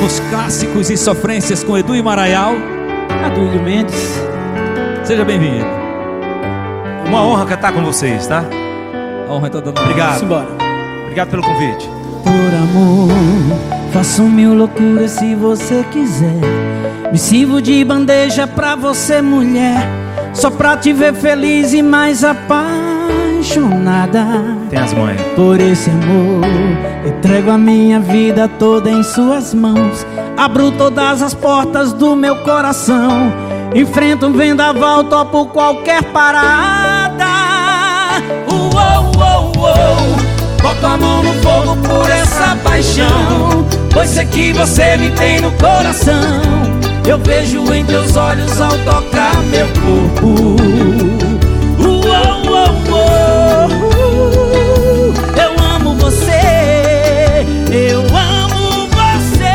nos clássicos e sofrências com Edu e Maraial, Adúlio Mendes. seja bem-vindo. Uma honra cantar com vocês, tá? A honra é toda nossa. Obrigado. Vamos embora. Obrigado pelo convite. Por amor, faço mil loucuras se você quiser. Me sirvo de bandeja pra você, mulher, só pra te ver feliz e mais apaixonada. Tem as mães. Por esse amor, entrego a minha vida toda em suas mãos. Abro todas as portas do meu coração. Enfrento um vendaval, topo qualquer parada. Uou, uou, uou. Boto a mão no fogo por essa paixão, pois sei que você me tem no coração. Eu vejo em teus olhos ao tocar meu corpo. Uou, uou, uou. Eu amo você, eu amo você.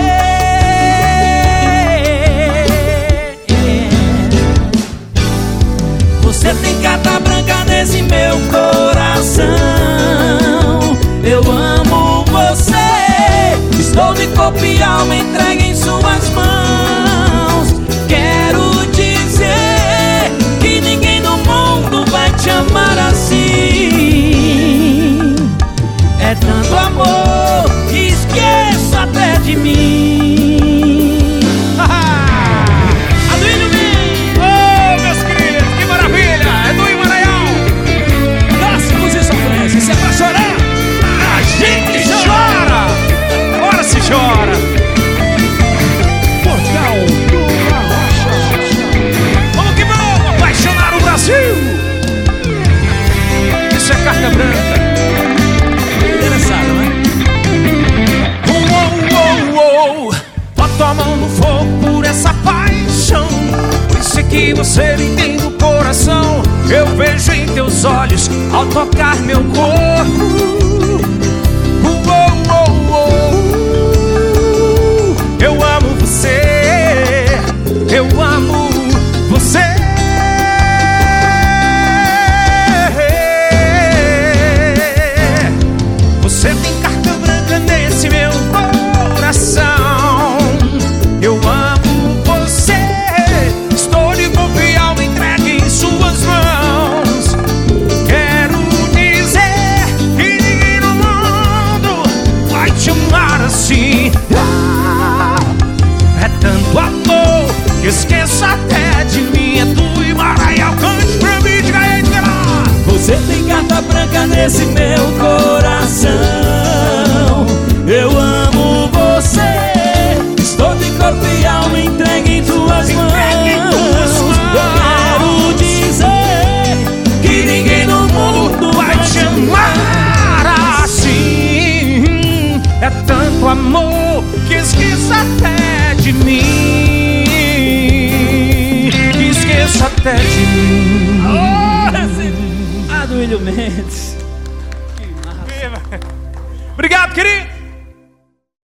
Você tem carta branca nesse meu coração. Eu amo você. Estou de corpo e alma entregue em suas mãos. Quero dizer que ninguém no mundo vai te amar assim. É tanto amor que esqueço até de mim. Adúlio Mendes! Oh, meus queridos, que maravilha! Edu e Maraial! Clássicos e sofrências, se é pra chorar, A gente chora! Agora se chora! Portugal do Arrocha. Vamos que vamos! Apaixonar o Brasil! Isso é carta branca! Interessado, né? Uou, uou, uou. Boto a mão no fogo por essa paixão, pois sei que você me tem no coração. Eu vejo em teus olhos ao tocar meu corpo. Uou, uou, uou. Eu amo você, eu amo você. Você tem carta branca nesse meu coração. Eu amo você. Estou de corpo e alma entregue em suas mãos. Quero dizer que ninguém no mundo vai te amar assim. É tanto amor que esqueço até de mim. Edu e Maraial, cante pra mim, diga aí, diga lá. Você tem carta branca nesse meu coração. Eu amo você. Estou de corpo e alma entregue em tuas mãos. Eu quero dizer que ninguém no mundo vai te amar assim. É tanto amor que esqueço até de mim. Que esqueço até de mim. Adúlio Mendes. Obrigado, querido.